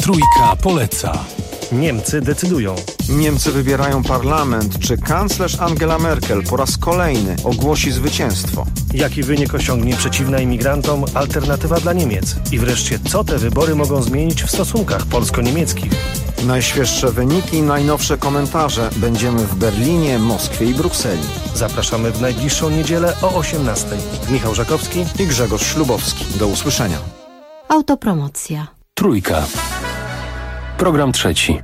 Trójka poleca. Niemcy decydują. Niemcy wybierają parlament. Czy kanclerz Angela Merkel po raz kolejny ogłosi zwycięstwo? Jaki wynik osiągnie przeciwna imigrantom alternatywa dla Niemiec? I wreszcie, co te wybory mogą zmienić w stosunkach polsko-niemieckich? Najświeższe wyniki, najnowsze komentarze. Będziemy w Berlinie, Moskwie i Brukseli. Zapraszamy w najbliższą niedzielę o 18:00. Michał Żakowski i Grzegorz Ślubowski. Do usłyszenia. Autopromocja. Trójka. Program trzeci.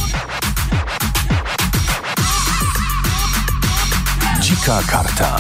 Dzika karta.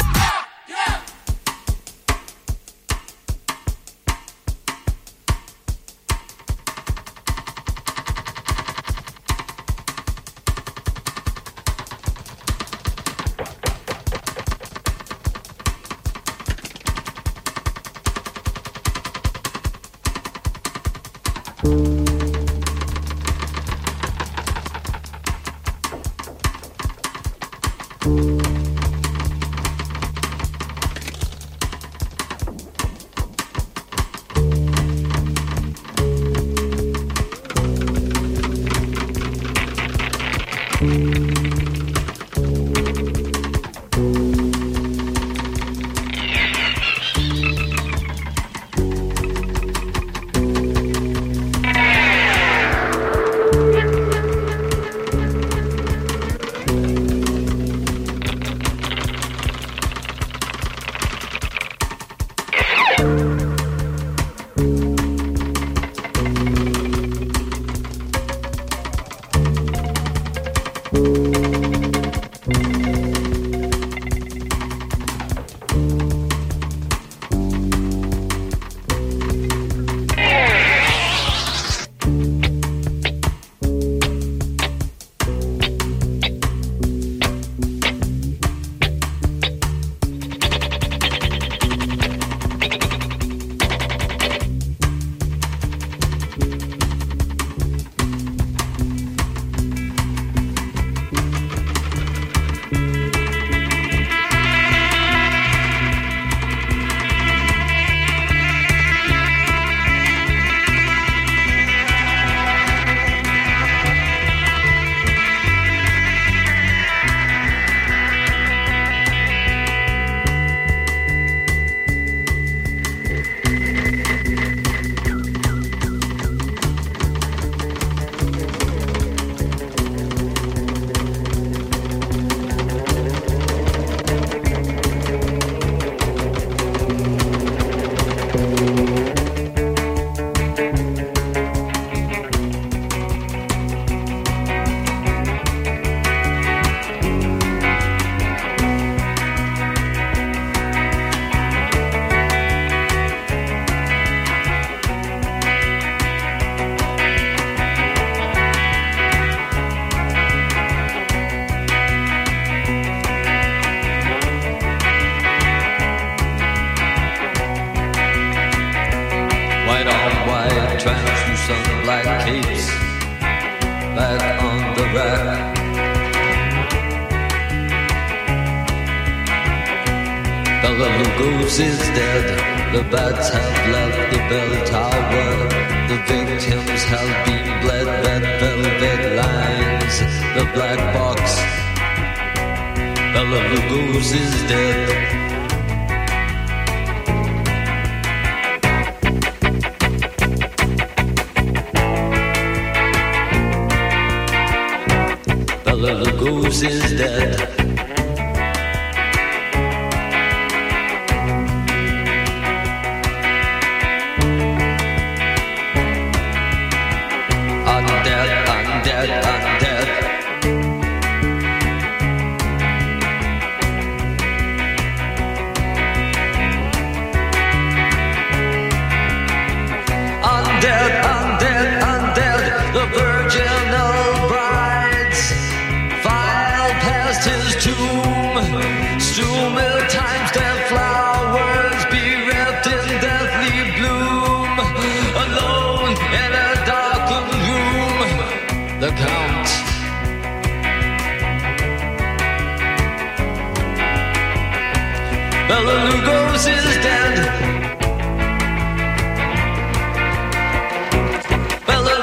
Bela Lugosi is dead. Bela Lugosi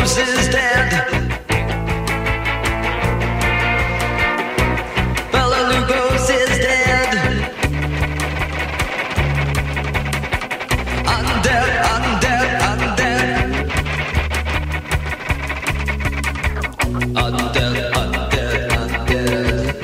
Lugos is dead. Bela Lugos is dead. Undead, undead, undead. Undead, undead, undead.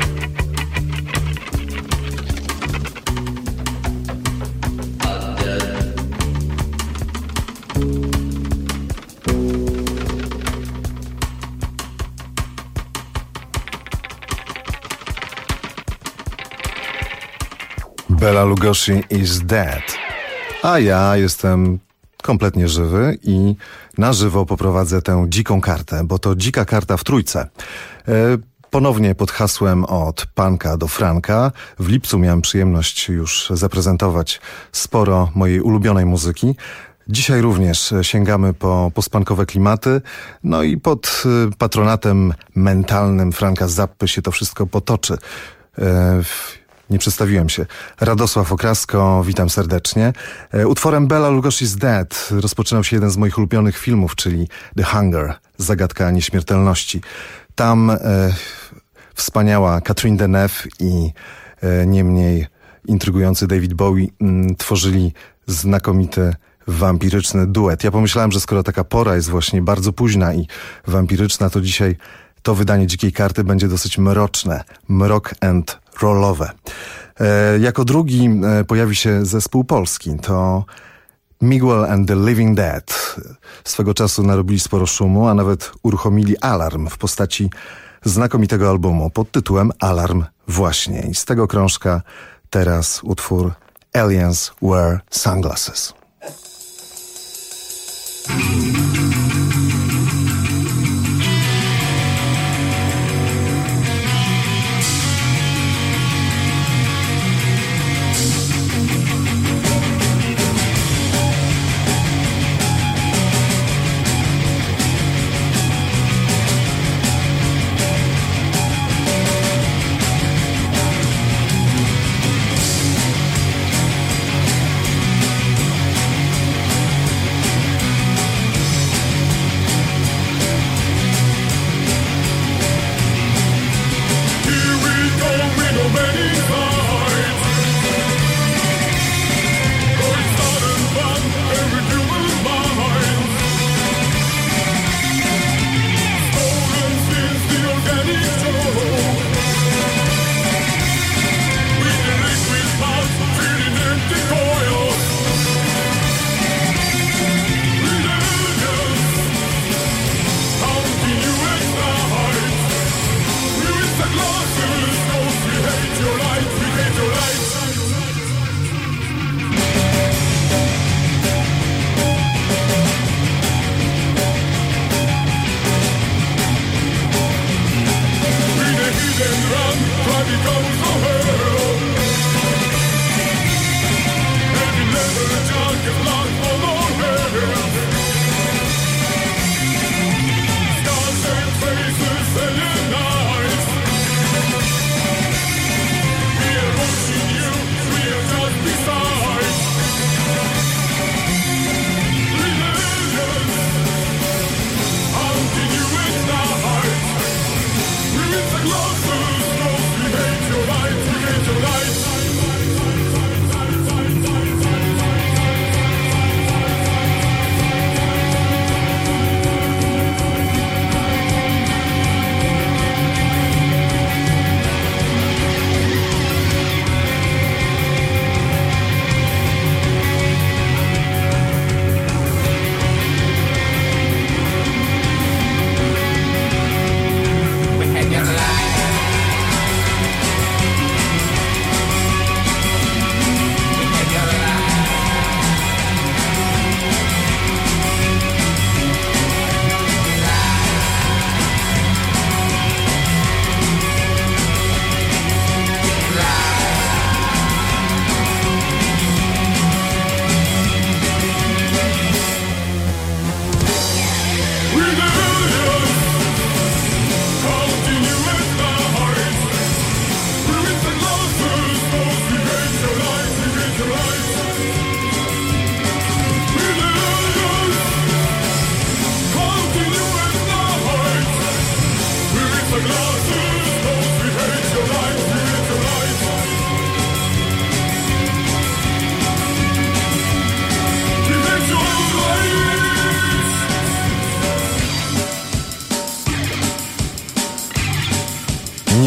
Bela Lugosi is dead. A ja jestem kompletnie żywy i na żywo poprowadzę tę dziką kartę, bo to dzika karta w trójce. Ponownie pod hasłem od punka do franka. W lipcu miałem przyjemność już zaprezentować sporo mojej ulubionej muzyki. Dzisiaj również sięgamy po postpunkowe klimaty, no i pod patronatem mentalnym Franka Zappy się to wszystko potoczy. Nie przedstawiłem się. Radosław Okrasko, witam serdecznie. Utworem Bela Lugosi is dead rozpoczynał się jeden z moich ulubionych filmów, czyli The Hunger, Zagadka Nieśmiertelności. Tam wspaniała Catherine Deneuve i nie mniej intrygujący David Bowie tworzyli znakomity wampiryczny duet. Ja pomyślałem, że skoro taka pora jest właśnie bardzo późna i wampiryczna, to dzisiaj to wydanie Dzikiej Karty będzie dosyć mroczne, mrock and rollowe. Jako drugi pojawi się zespół polski, to Miguel and the Living Dead. Swego czasu narobili sporo szumu, a nawet uruchomili alarm w postaci znakomitego albumu pod tytułem Alarm właśnie. I z tego krążka teraz utwór Aliens Wear Sunglasses.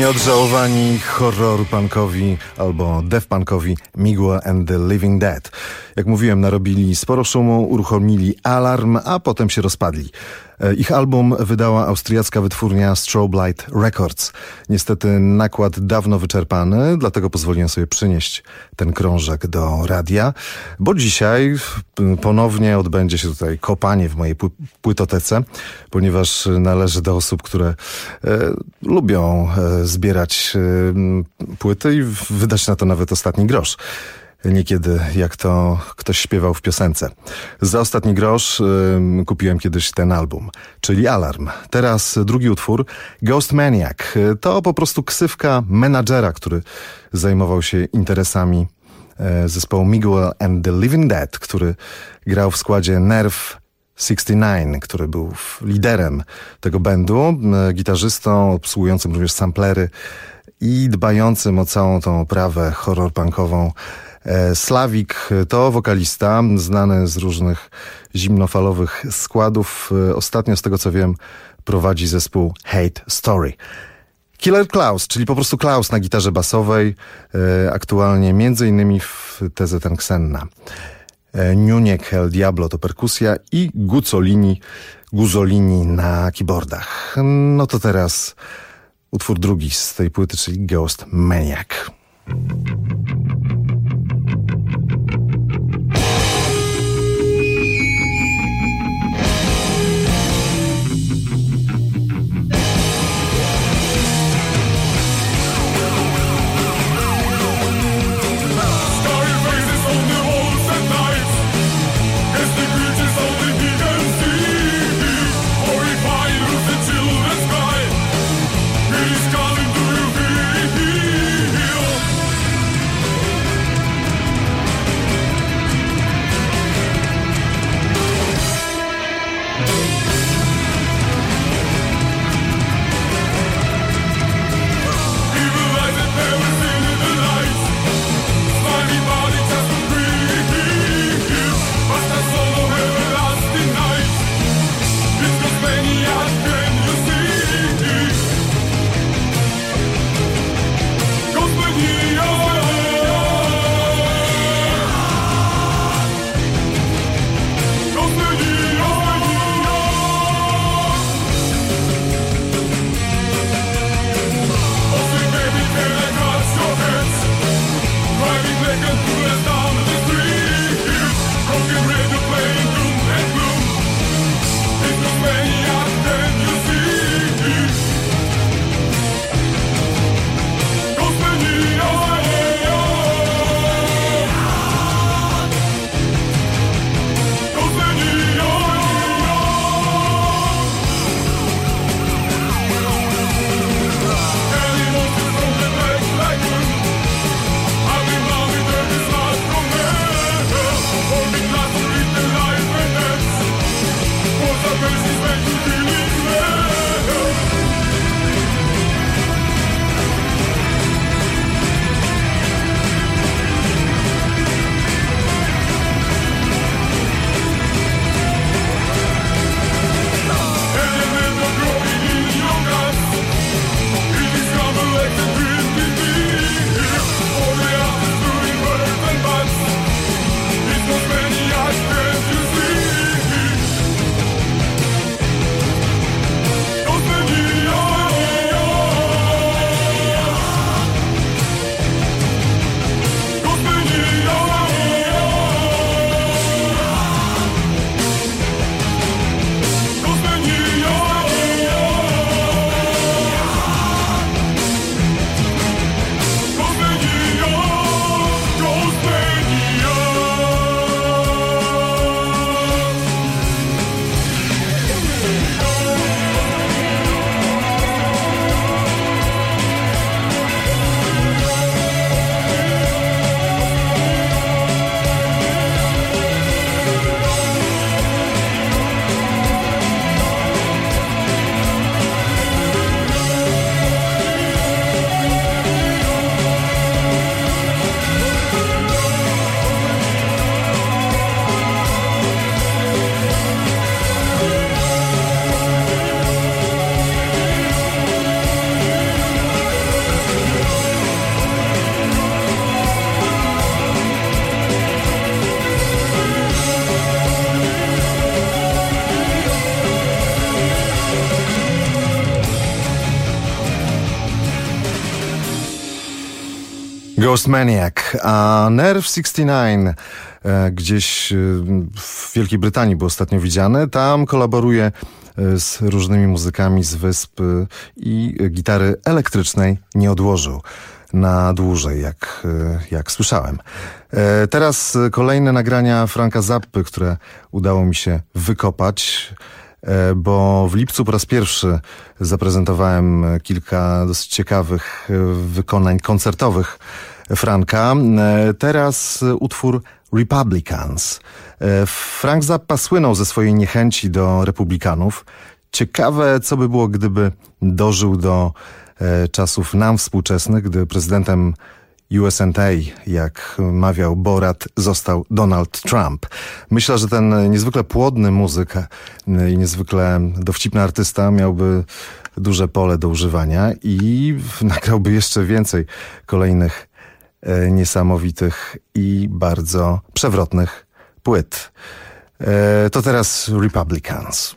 Nieodżałowani horror punkowi albo death punkowi Miguel and the Living Dead. Jak mówiłem, narobili sporo szumu, uruchomili alarm, a potem się rozpadli. Ich album wydała austriacka wytwórnia Strobe Light Records. Niestety nakład dawno wyczerpany, dlatego pozwoliłem sobie przynieść ten krążek do radia, bo dzisiaj ponownie odbędzie się tutaj kopanie w mojej płytotece, ponieważ należę do osób, które lubią zbierać płyty i wydać na to nawet ostatni grosz. Niekiedy, jak to ktoś śpiewał w piosence. Za ostatni grosz kupiłem kiedyś ten album, czyli Alarm. Teraz drugi utwór, Ghost Maniac. To po prostu ksywka menadżera, który zajmował się interesami zespołu Miguel and the Living Dead, który grał w składzie Nerve 69, który był liderem tego bandu, gitarzystą, obsługującym również samplery i dbającym o całą tą oprawę horror punkową. Slavik to wokalista znany z różnych zimnofalowych składów. Ostatnio, z tego co wiem, prowadzi zespół Hate Story. Killer Klaus, czyli po prostu Klaus na gitarze basowej, aktualnie między innymi w TZN Xenna. Niuniek El Diablo to perkusja i Guzzolini na keyboardach. No to teraz utwór drugi z tej płyty, czyli Ghost Maniac. He's calling to you, heal. Ghost Maniac, a Nerve 69 gdzieś w Wielkiej Brytanii był ostatnio widziany. Tam kolaboruje z różnymi muzykami z wysp i gitary elektrycznej nie odłożył na dłużej, jak słyszałem. Teraz kolejne nagrania Franka Zappy, które udało mi się wykopać, bo w lipcu po raz pierwszy zaprezentowałem kilka dosyć ciekawych wykonań koncertowych Franka. Teraz utwór Republicans. Frank Zappa słynął ze swojej niechęci do republikanów. Ciekawe, co by było, gdyby dożył do czasów nam współczesnych, gdy prezydentem USA, jak mawiał Borat, został Donald Trump. Myślę, że ten niezwykle płodny muzyk i niezwykle dowcipny artysta miałby duże pole do używania i nagrałby jeszcze więcej kolejnych niesamowitych i bardzo przewrotnych płyt. To teraz Republicans.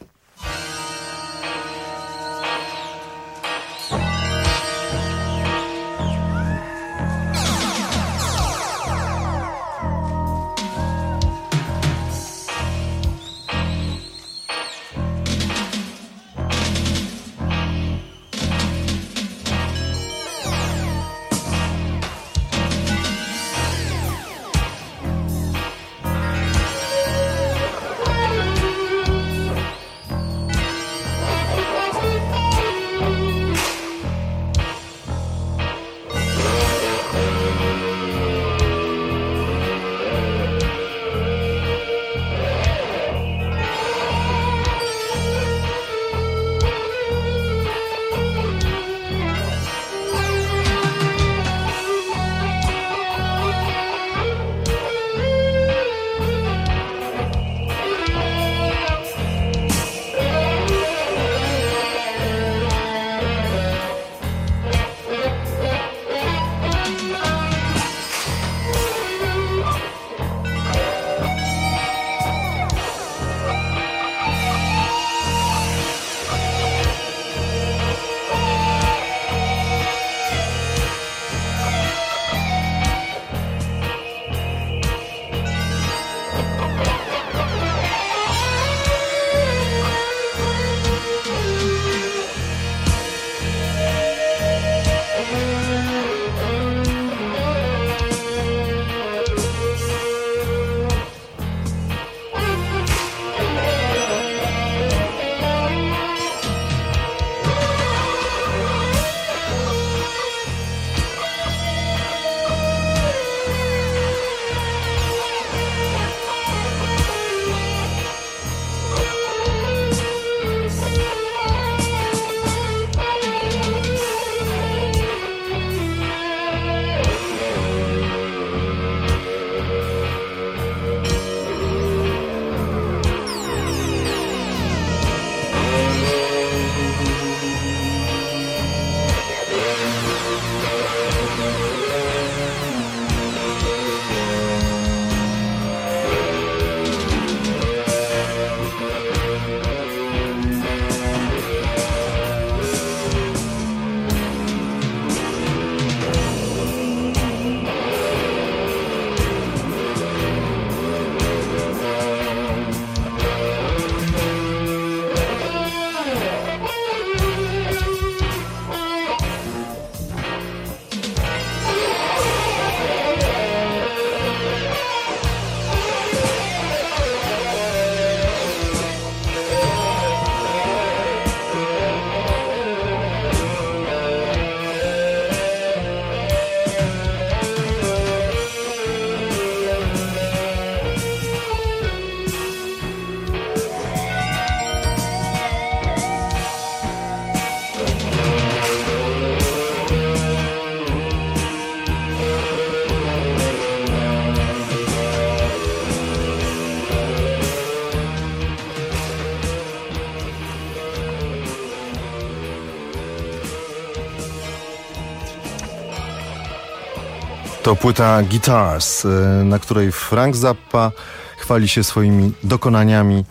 To płyta Guitars, na której Frank Zappa chwali się swoimi dokonaniami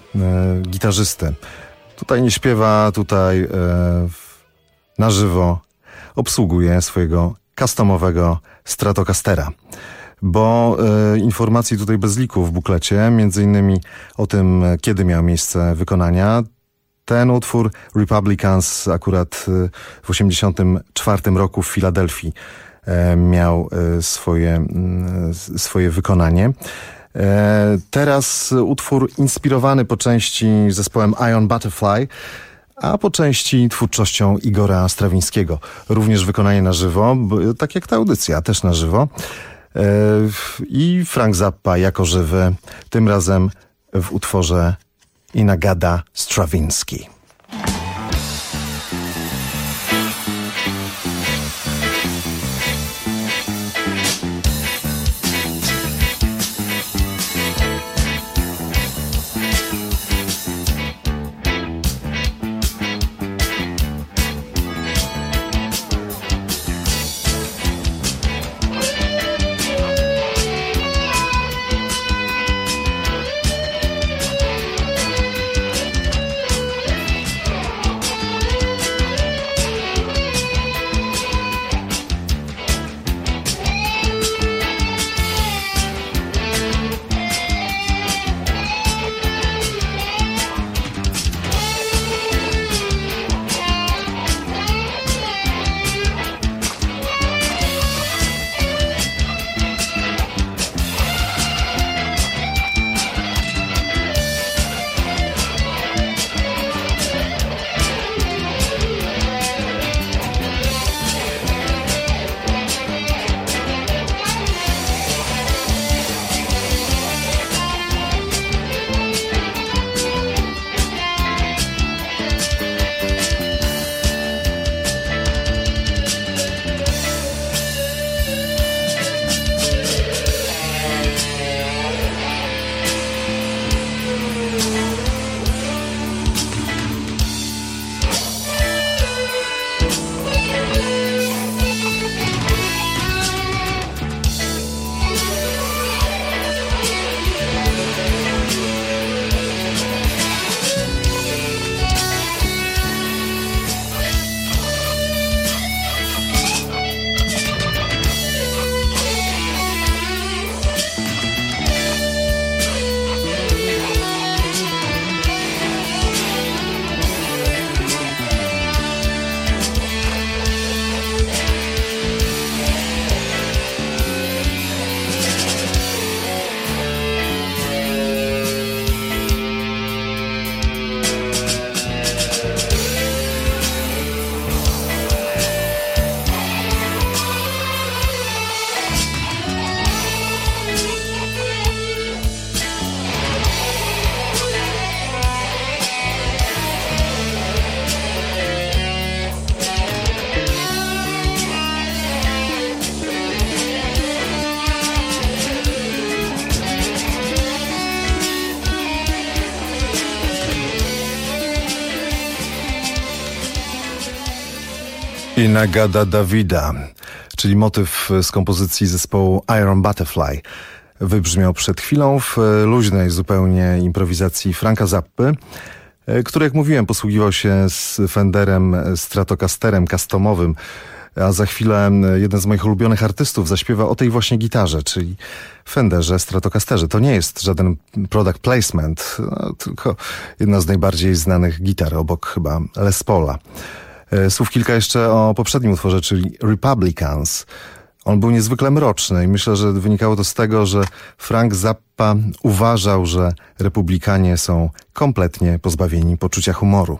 gitarzysty. Tutaj nie śpiewa, na żywo obsługuje swojego customowego Stratocastera. Bo informacji tutaj bez liku w buklecie, między innymi o tym, kiedy miało miejsce wykonania. Ten utwór Republicans akurat w 1984 roku w Filadelfii miał swoje wykonanie. Teraz utwór inspirowany po części zespołem Iron Butterfly, a po części twórczością Igora Strawińskiego. Również wykonanie na żywo, tak jak ta audycja, też na żywo. I Frank Zappa jako żywy, tym razem w utworze In-A-Gadda Stravinsky. In-A-Gadda Davida, czyli motyw z kompozycji zespołu Iron Butterfly, wybrzmiał przed chwilą w luźnej zupełnie improwizacji Franka Zappy, który, jak mówiłem, posługiwał się z Fenderem Stratocasterem customowym, a za chwilę jeden z moich ulubionych artystów zaśpiewa o tej właśnie gitarze, czyli Fenderze Stratocasterze. To nie jest żaden product placement, tylko jedna z najbardziej znanych gitar, obok chyba Les Paula. Słów kilka jeszcze o poprzednim utworze, czyli Republicans. On był niezwykle mroczny i myślę, że wynikało to z tego, że Frank Zappa uważał, że republikanie są kompletnie pozbawieni poczucia humoru.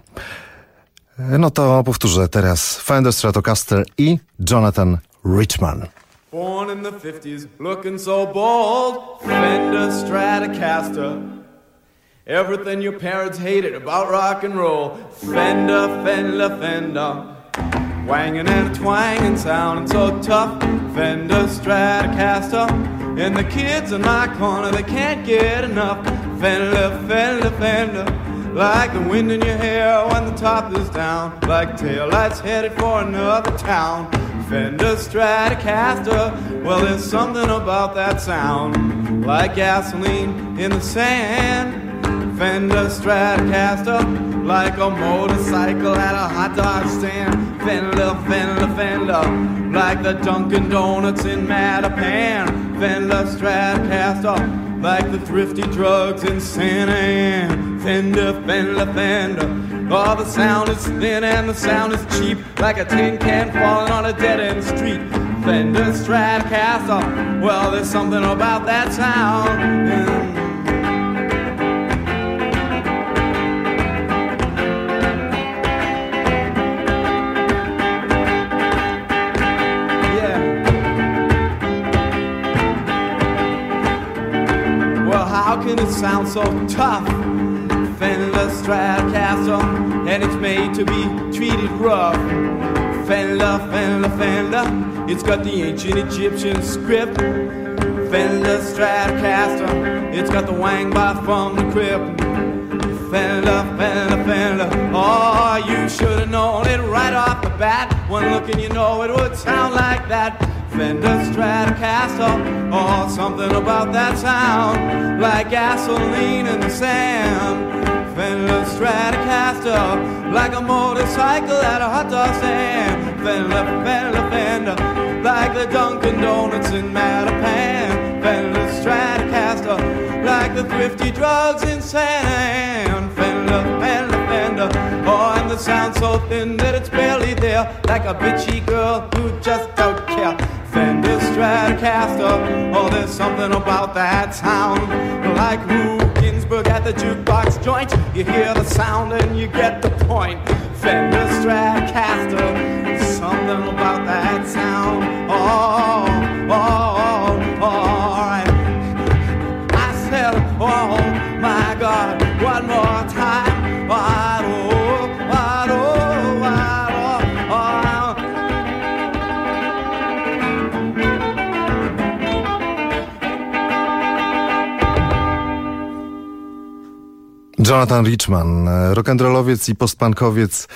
No to powtórzę teraz Fender Stratocaster i Jonathan Richman. Born in the 50s, looking so bold, Fender Stratocaster. Everything your parents hated about rock and roll, Fender, Fender, Fender. Wanging and twanging, sounding so tough, Fender Stratocaster. And the kids in my corner, they can't get enough, Fender, Fender, Fender. Like the wind in your hair when the top is down, like taillights headed for another town. Fender Stratocaster, well there's something about that sound, like gasoline in the sand. Fender Stratocaster, like a motorcycle at a hot dog stand. Fender, Fender, Fender, like the Dunkin' Donuts in Mattapan. Fender, Stratocaster, like the thrifty drugs in Santa Ana. Fender, Fender, Fender, oh, the sound is thin and the sound is cheap, like a tin can falling on a dead-end street. Fender, Stratocaster, well, there's something about that sound. How can it sound so tough? Fender, Stratocaster, and it's made to be treated rough. Fender, Fender, Fender, it's got the ancient Egyptian script. Fender, Stratocaster, it's got the wang bar from the crypt. Fender, Fender, Fender, oh, you should have known it right off the bat. One look and you know it would sound like that. Fender, Stratocaster, oh, something about that sound, like gasoline in the sand. Fender, Stratocaster, like a motorcycle at a hot dog stand. Fender, Fender, Fender, like the Dunkin' Donuts in Mattapan. Fender, Stratocaster, like the thrifty drugs in Santa Ana. Fender, Fender, Fender, oh, and the sound so thin that it's barely there, like a bitchy girl who just don't care. Fender, Stratocaster, oh, there's something about that sound, like Rube Ginsburg at the jukebox joint. You hear the sound and you get the point. Fender, Stratocaster, something about that sound. Oh, oh, oh, all right. I said, oh my God, one more time. Jonathan Richman, rock'n'rollowiec i postpunkowiec,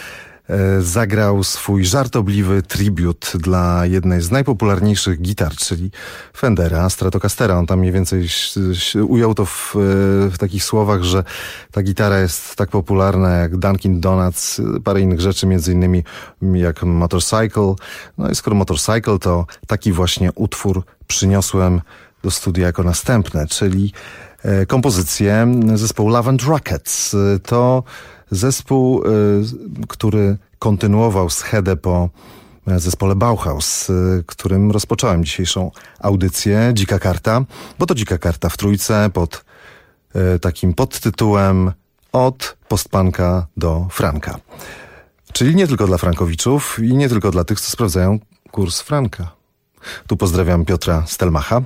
zagrał swój żartobliwy tribut dla jednej z najpopularniejszych gitar, czyli Fendera, Stratocastera. On tam mniej więcej ujął to w takich słowach, że ta gitara jest tak popularna jak Dunkin' Donuts, parę innych rzeczy, między innymi jak Motorcycle. No i skoro Motorcycle, to taki właśnie utwór przyniosłem do studia jako następne, czyli kompozycję zespołu Love and Rockets. To zespół, który kontynuował schedę po zespole Bauhaus, którym rozpocząłem dzisiejszą audycję Dzika Karta, bo to Dzika Karta w trójce pod takim podtytułem Od postpunka do franka. Czyli nie tylko dla frankowiczów i nie tylko dla tych, co sprawdzają kurs franka. Tu pozdrawiam Piotra Stelmacha.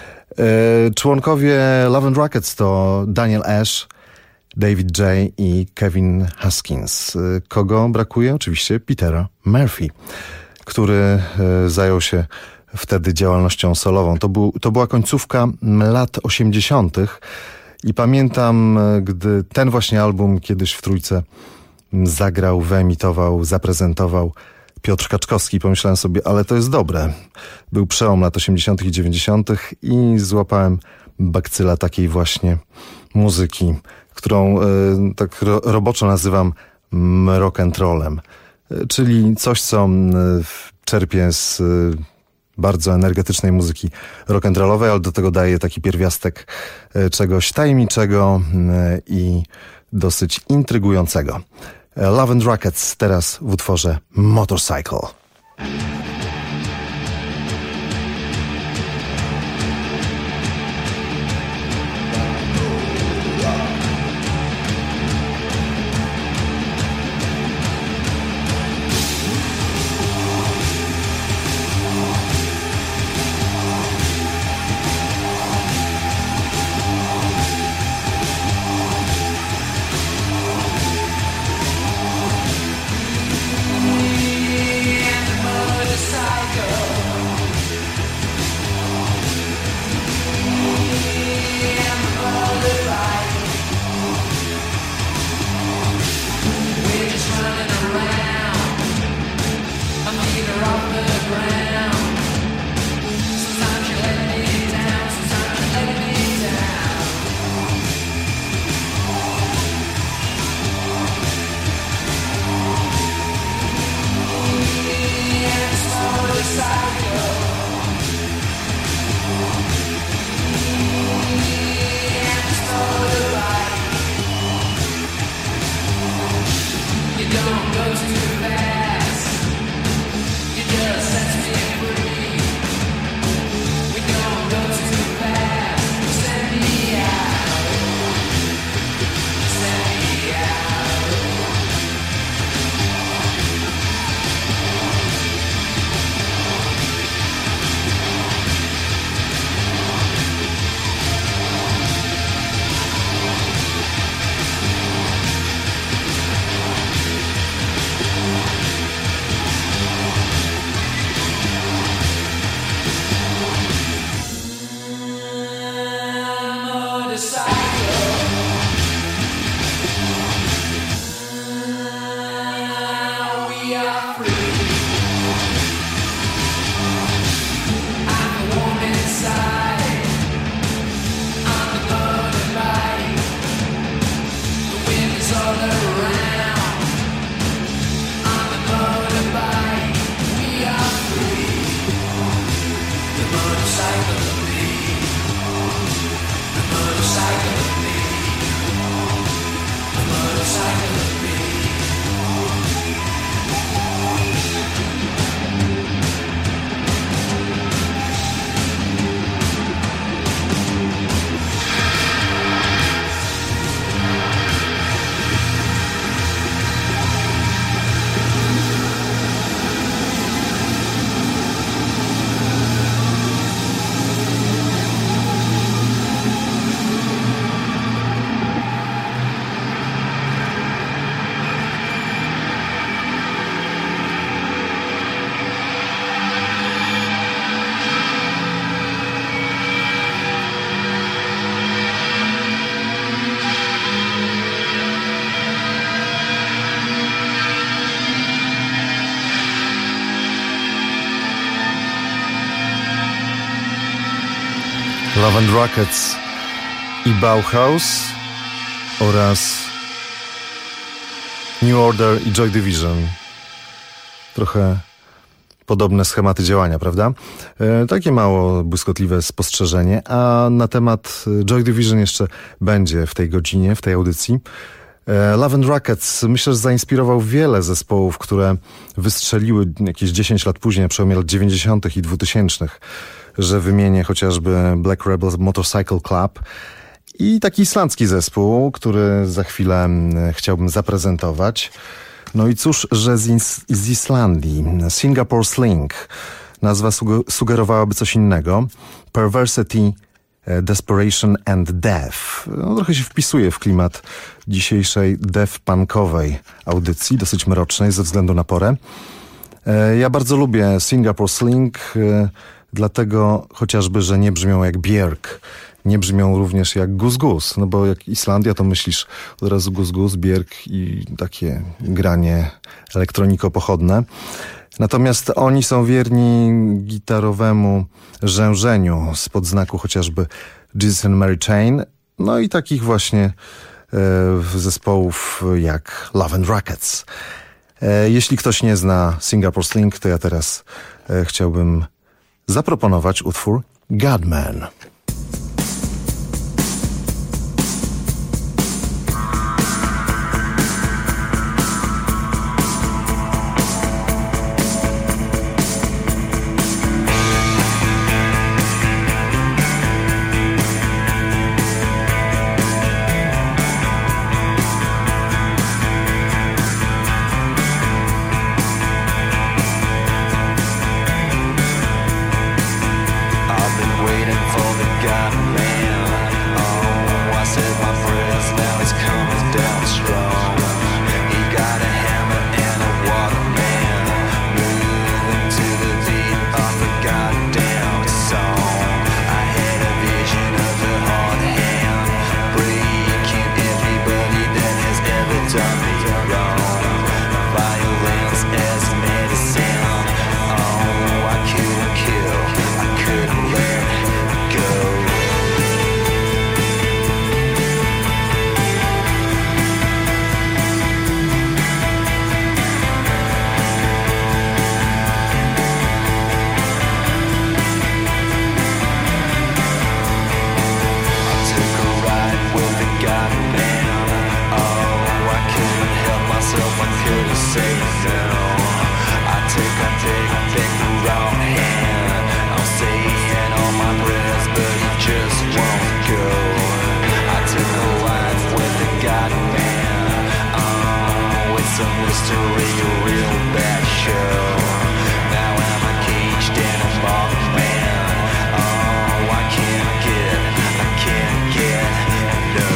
Członkowie Love and Rockets to Daniel Ash, David J. i Kevin Haskins. Kogo brakuje? Oczywiście Petera Murphy, który zajął się wtedy działalnością solową. To była końcówka lat 80. i pamiętam, gdy ten właśnie album kiedyś w trójce zagrał, wyemitował, zaprezentował Piotr Kaczkowski. Pomyślałem sobie, ale to jest dobre. Był przełom lat 80. i 90. i złapałem bakcyla takiej właśnie muzyki, którą tak roboczo nazywam rock'n'rollem. Czyli coś, co czerpię z bardzo energetycznej muzyki rock'n'rollowej, ale do tego daje taki pierwiastek czegoś tajemniczego i dosyć intrygującego. Love and Rockets teraz w utworze Motorcycle. Mud Love and Rockets i Bauhaus oraz New Order i Joy Division. Trochę podobne schematy działania, prawda? Takie mało błyskotliwe spostrzeżenie, a na temat Joy Division jeszcze będzie w tej godzinie, w tej audycji. Love and Rockets myślę, że zainspirował wiele zespołów, które wystrzeliły jakieś 10 lat później, na przełomie lat 90. i 2000, że wymienię chociażby Black Rebel Motorcycle Club i taki islandzki zespół, który za chwilę chciałbym zaprezentować. No i cóż, że z Islandii, Singapore Sling. Nazwa sugerowałaby coś innego. Perversity, Desperation and Death. No, trochę się wpisuje w klimat dzisiejszej death-punkowej audycji, dosyć mrocznej ze względu na porę. Ja bardzo lubię Singapore Sling, dlatego chociażby, że nie brzmią jak Björk, nie brzmią również jak Guz Guz, no bo jak Islandia, to myślisz od razu Guz Guz, Björk i takie granie elektroniko-pochodne. Natomiast oni są wierni gitarowemu rzężeniu spod znaku chociażby Jesus and Mary Chain, no i takich właśnie zespołów jak Love and Rockets. Jeśli ktoś nie zna Singapore Sling, to ja teraz chciałbym zaproponować utwór Godman. I've been waiting for the history, a real bad show. Now I'm a caged in a Mothman. Oh, I can't get no.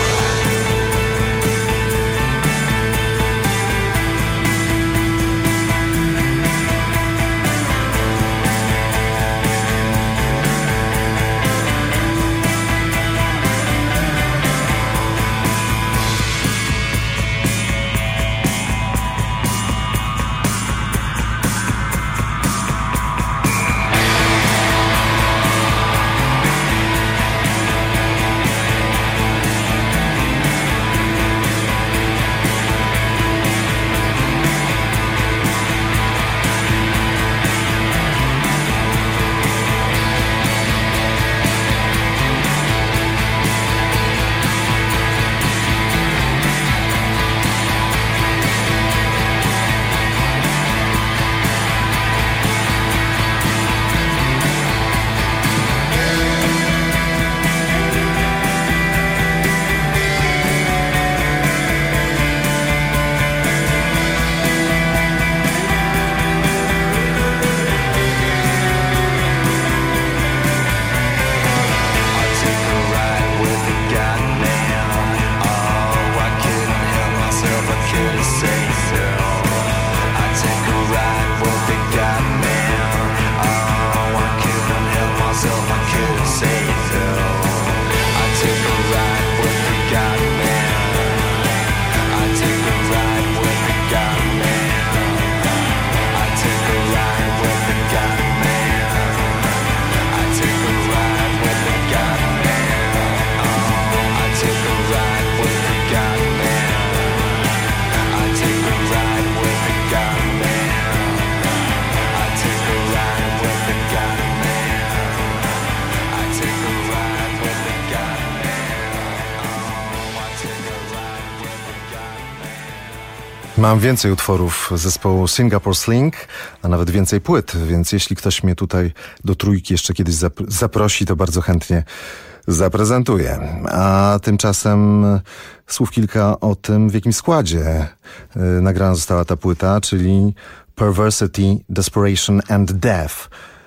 Mam więcej utworów zespołu Singapore Sling, a nawet więcej płyt, więc jeśli ktoś mnie tutaj do trójki jeszcze kiedyś zaprosi, to bardzo chętnie zaprezentuję. A tymczasem słów kilka o tym, w jakim składzie nagrana została ta płyta, czyli Perversity, Desperation and Death.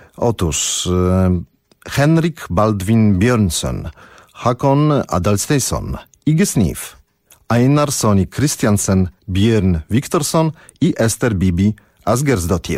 Otóż Henrik Baldwin Björnsson, Håkon Adalsteinsson, Iggy Sniff, Einar Sonny Christiansen, Björn Viktorsson i Ester Bibi Asgersdottir.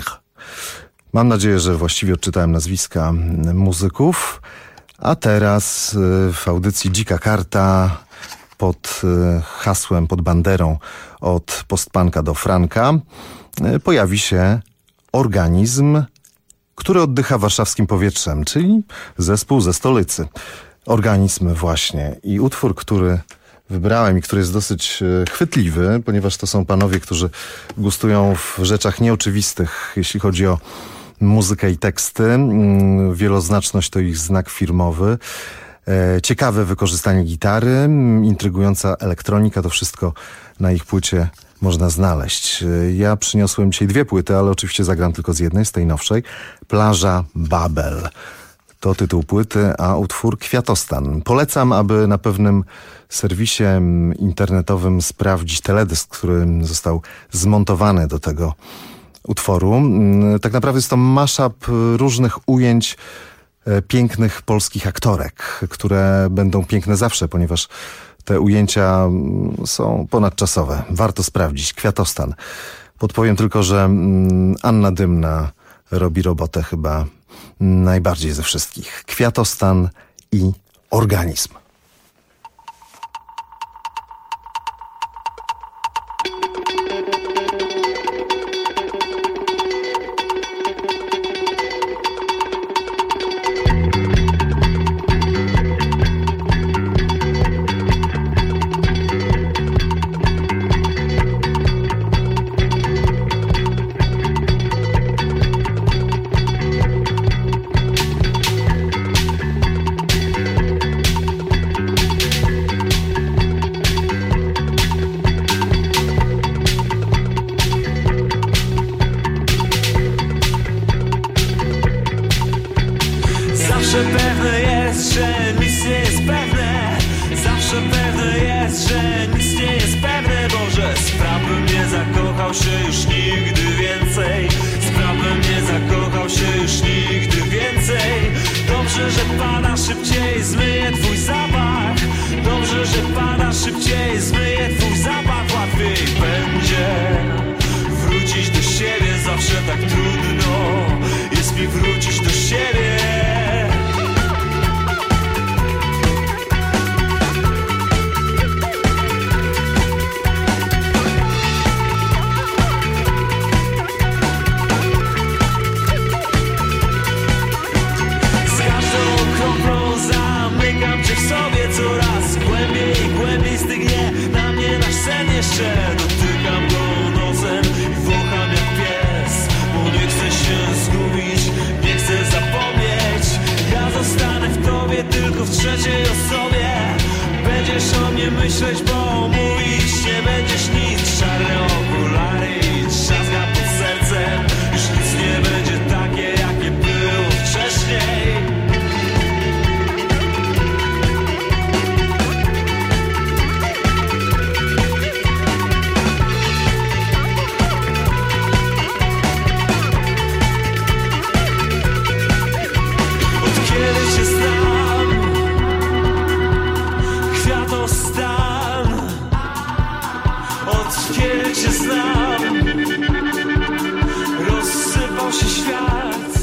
Mam nadzieję, że właściwie odczytałem nazwiska muzyków. A teraz w audycji Dzika Karta pod hasłem, pod banderą od postpunka do franka pojawi się organizm, który oddycha warszawskim powietrzem, czyli zespół ze stolicy. Organizm właśnie. I utwór, który wybrałem i który jest dosyć chwytliwy, ponieważ to są panowie, którzy gustują w rzeczach nieoczywistych, jeśli chodzi o muzykę i teksty. Wieloznaczność to ich znak firmowy. Ciekawe wykorzystanie gitary, intrygująca elektronika, to wszystko na ich płycie można znaleźć. Ja przyniosłem dzisiaj 2 płyty, ale oczywiście zagram tylko z jednej, z tej nowszej. Plaża Babel. To tytuł płyty, a utwór Kwiatostan. Polecam, aby na pewnym serwisie internetowym sprawdzić teledysk, który został zmontowany do tego utworu. Tak naprawdę jest to mashup różnych ujęć pięknych polskich aktorek, które będą piękne zawsze, ponieważ te ujęcia są ponadczasowe. Warto sprawdzić. Kwiatostan. Podpowiem tylko, że Anna Dymna robi robotę chyba najbardziej ze wszystkich. Kwiatostan i organizm. szybciej zmyje twój zapach. Dobrze, że pada szybciej zmyje twój zapach. Łatwiej będzie wrócić do siebie. Zawsze tak trudno jest mi wrócić do siebie. Zamykam cię w sobie coraz głębiej i głębiej stygnie na mnie nasz sen jeszcze. Dotykam go nosem i wącham jak pies, bo nie chcę się zgubić, nie chcę zapomnieć. Ja zostanę w tobie tylko w trzeciej osobie. Będziesz o mnie myśleć, bo mówić nie będziesz nic. Czarne okulary i trzaska pod sercem. Już nic nie będzie takie, jakie było wcześniej. Cię znam, rozsypał się świat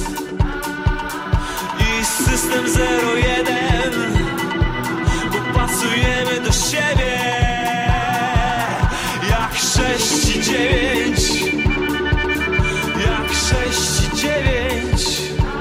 i system 01, bo pasujemy do siebie jak 6 i 9, jak 6 i 9.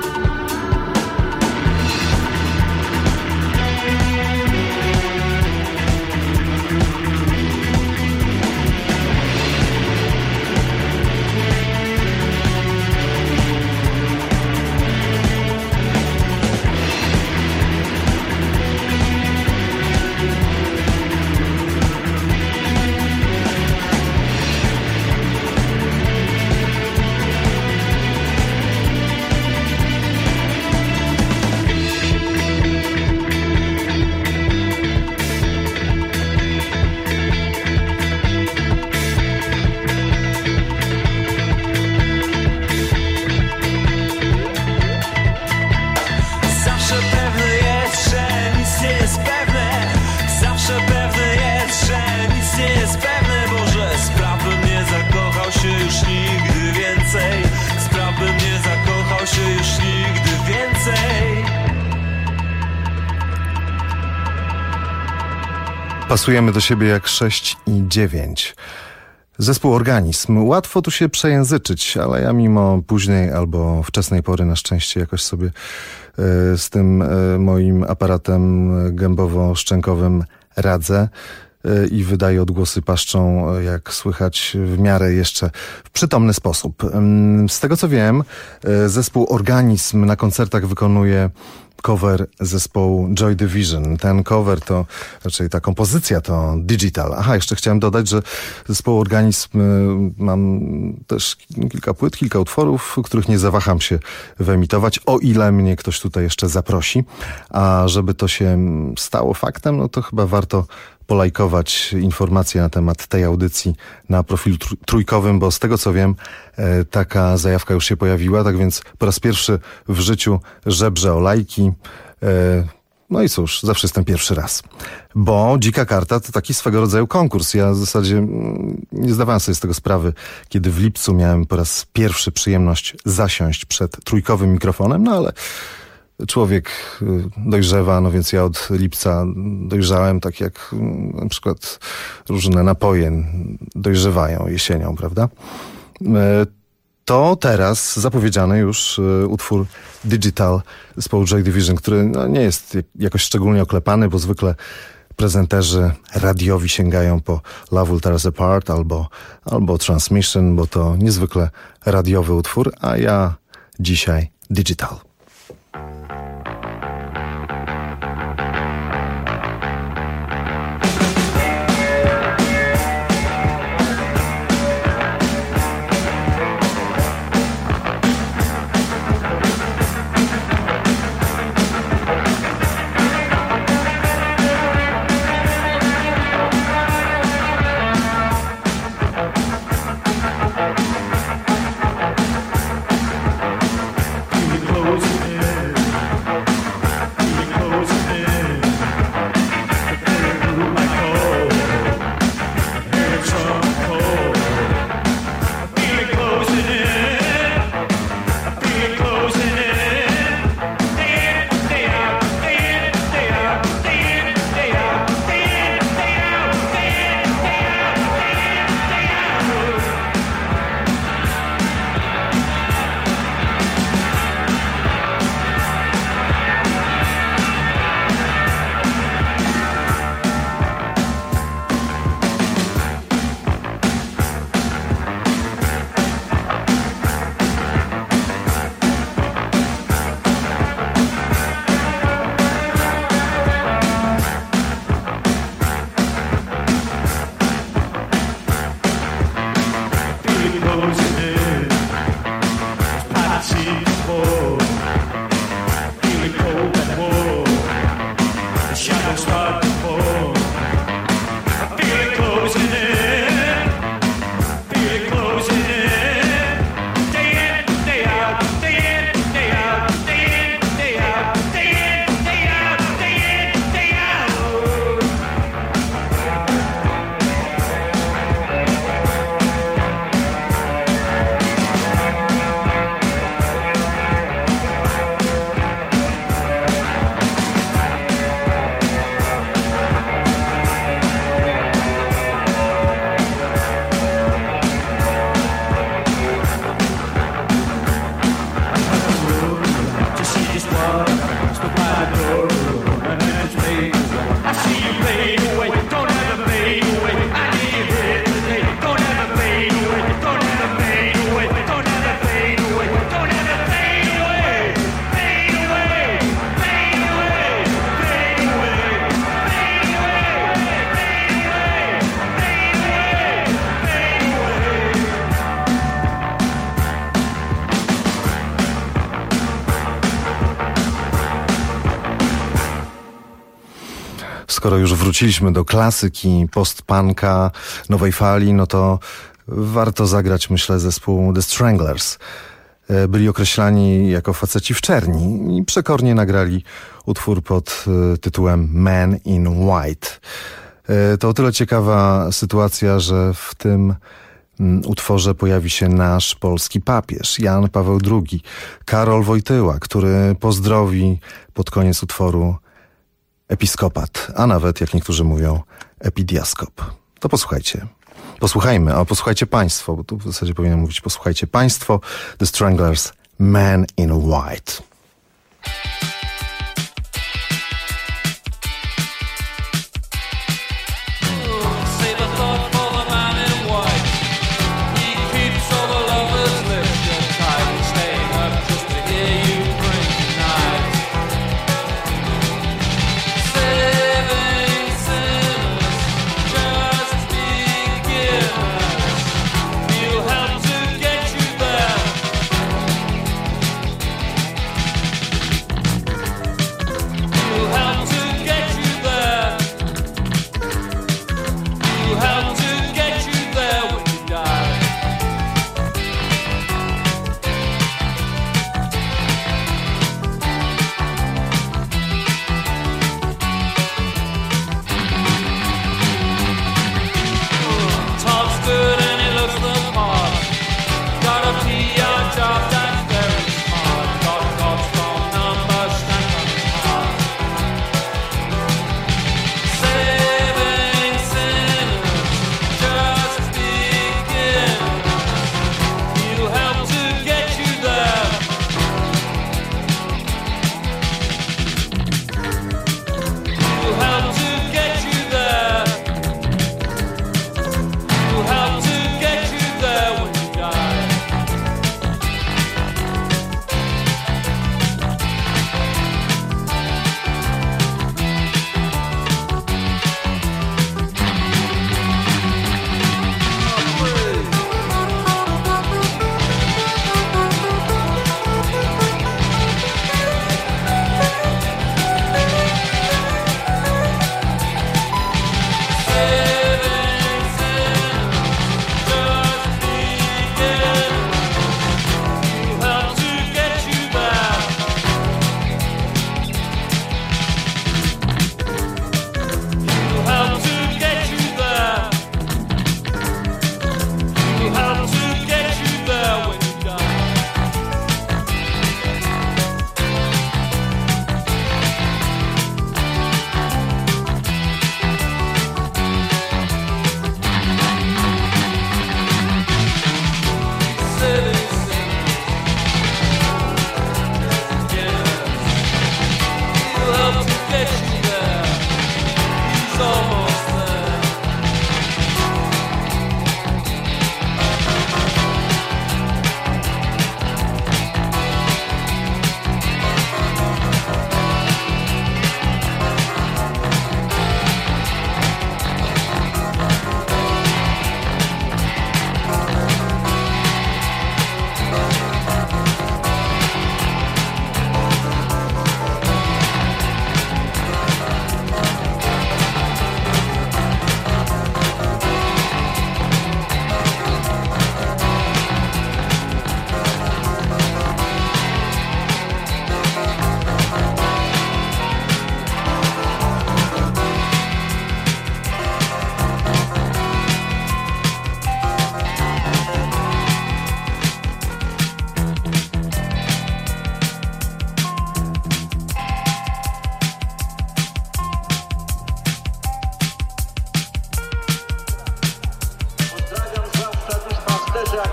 Pasujemy do siebie jak 6 i 9. Zespół Organizm. Łatwo tu się przejęzyczyć, ale ja mimo późnej albo wczesnej pory na szczęście jakoś sobie z tym moim aparatem gębowo-szczękowym radzę i wydaję odgłosy paszczą, jak słychać, w miarę jeszcze w przytomny sposób. Z tego co wiem, zespół Organizm na koncertach wykonuje cover zespołu Joy Division. Ten cover to, raczej ta kompozycja to Digital. Aha, jeszcze chciałem dodać, że zespołu Organizm mam też kilka płyt, kilka utworów, których nie zawaham się wyemitować, o ile mnie ktoś tutaj jeszcze zaprosi. A żeby to się stało faktem, no to chyba warto polajkować informacje na temat tej audycji na profilu trójkowym, bo z tego co wiem, taka zajawka już się pojawiła, tak więc po raz pierwszy w życiu żebrze o lajki. No i cóż, zawsze jestem pierwszy raz. Bo Dzika Karta to taki swego rodzaju konkurs. Ja w zasadzie nie zdawałem sobie z tego sprawy, kiedy w lipcu miałem po raz pierwszy przyjemność zasiąść przed trójkowym mikrofonem, no ale człowiek dojrzewa, no więc ja od lipca dojrzałem, tak jak na przykład różne napoje dojrzewają jesienią, prawda? To teraz zapowiedziany już utwór Digital zespołu Joy Division, który no, nie jest jakoś szczególnie oklepany, bo zwykle prezenterzy radiowi sięgają po Love Will Tear Us Apart albo Transmission, bo to niezwykle radiowy utwór, a ja dzisiaj Digital. Close closing in. Those pirates see the ball, feeling cold and warm. The shadows start to fall. I feel it closing in, feel it closing in. Day in, day out, day in, day out, day in, day out, day in, day out, day in, day out. To see this one, stood by the door, and then it's made. I see you fade away, don't ever fade away. I need you here today, don't ever fade away, don't ever fade away, don't ever fade away, don't ever fade away, fade away, fade away, fade away, fade away, fade away, fade away. Skoro już wróciliśmy do klasyki, post-punka, nowej fali, no to warto zagrać, myślę, zespół The Stranglers. Byli określani jako faceci w czerni i przekornie nagrali utwór pod tytułem Man in White. To o tyle ciekawa sytuacja, że w tym utworze pojawi się nasz polski papież, Jan Paweł II, Karol Wojtyła, który pozdrowi pod koniec utworu episkopat, a nawet, jak niektórzy mówią, epidiaskop. To posłuchajcie. Posłuchajmy, a posłuchajcie państwo, bo tu w zasadzie powinienem mówić posłuchajcie państwo. The Stranglers, Man in White. Save a thought for the man in white. He keeps all the lovers lifted tight, staying up just to hear you bring tonight. Saving sinners, just beginners. He'll help to get you there.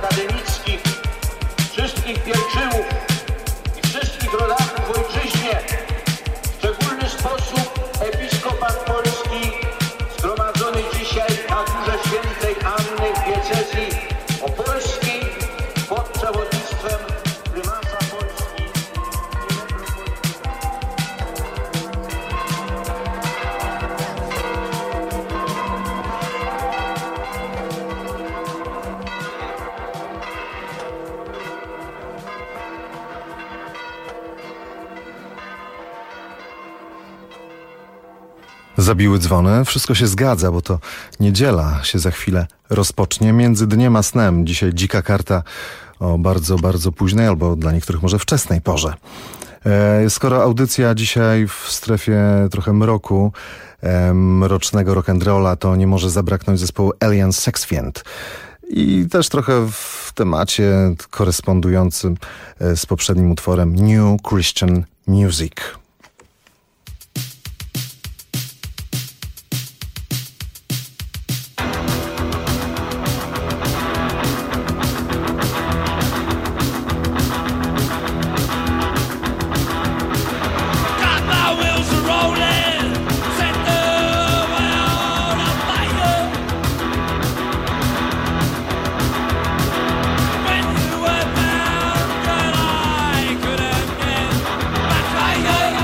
akademickich, wszystkich pielgrzymów i wszystkich rodaków w ojczyźnie. W szczególny sposób episkopat polski zgromadzony dzisiaj na Górze Świętej Anny w diecezji opolskiej pod przewodnictwem prymasa Polski. Zabiły dzwony, wszystko się zgadza, bo to niedziela się za chwilę rozpocznie. Między dniem a snem dzisiaj dzika karta o bardzo, bardzo późnej albo dla niektórych może wczesnej porze. Skoro audycja dzisiaj w strefie trochę mroku, mrocznego rock'n'rolla, to nie może zabraknąć zespołu Alien Sex Fiend. I też trochę w temacie korespondującym z poprzednim utworem New Christian Music. I couldn't get back.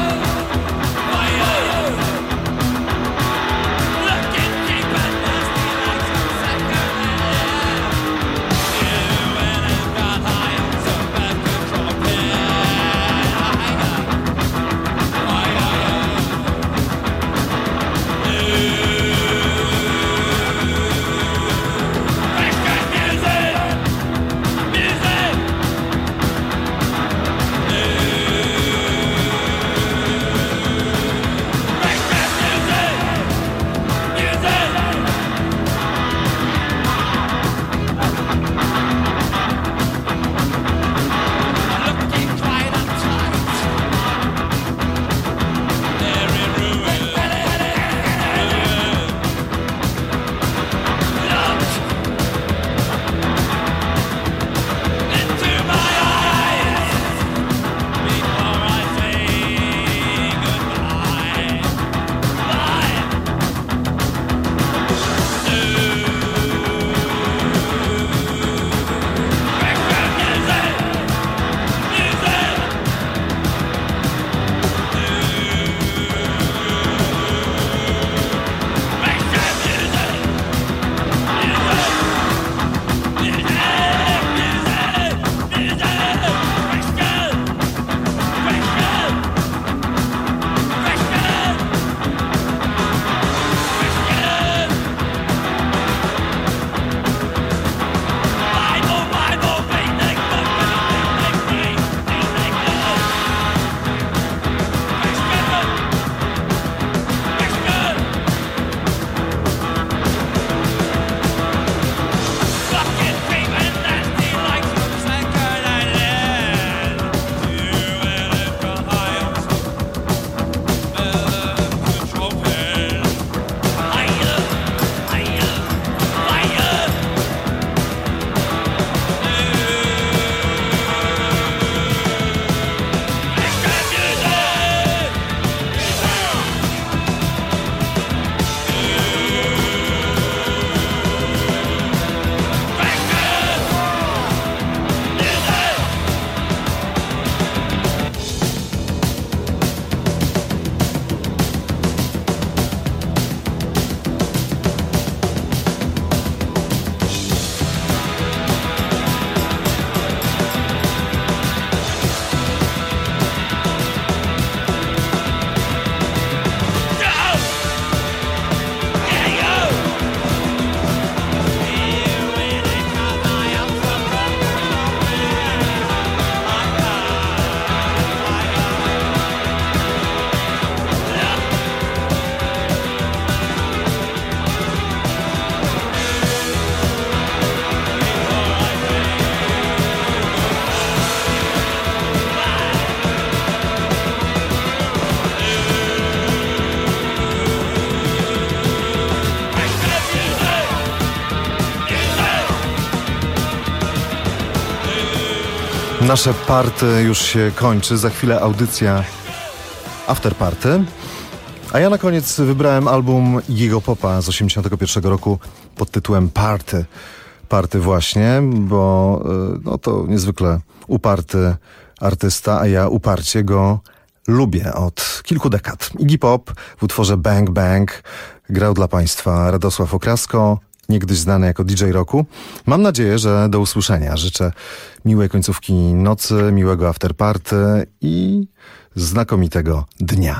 Nasze party już się kończy, za chwilę audycja After Party. A ja na koniec wybrałem album Iggy'ego Popa z 1981 roku pod tytułem Party. Party właśnie, bo no to niezwykle uparty artysta, a ja uparcie go lubię od kilku dekad. Iggy Pop w utworze Bang Bang grał dla Państwa Radosław Okrasko, niegdyś znany jako DJ Rocku. Mam nadzieję, że do usłyszenia. Życzę miłej końcówki nocy, miłego afterparty i znakomitego dnia.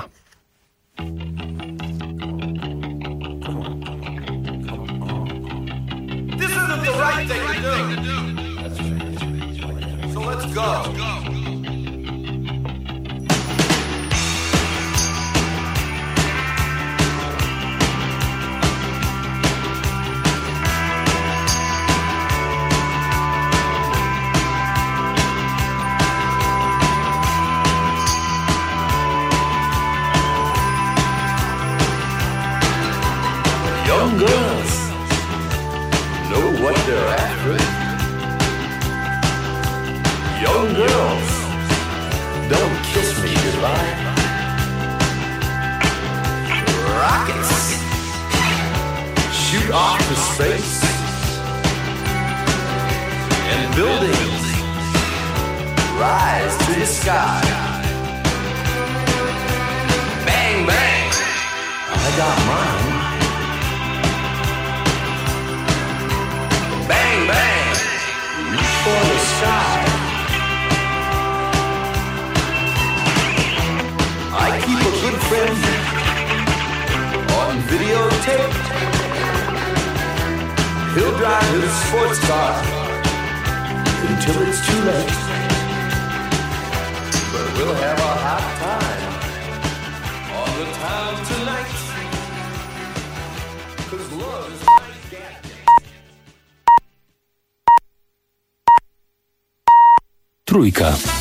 This isn't the right thing to do. So let's go. Young girls know what they're after. Young girls, don't kiss me goodbye. Rockets shoot off to space, and buildings rise to the sky. Bang, bang, I got mine. Bang, bang, reach for the sky. I keep a good friend on videotape. He'll drive his sports car until it's too late. But we'll have a hot time on the town tonight. 'Cause love is like that. Trójka.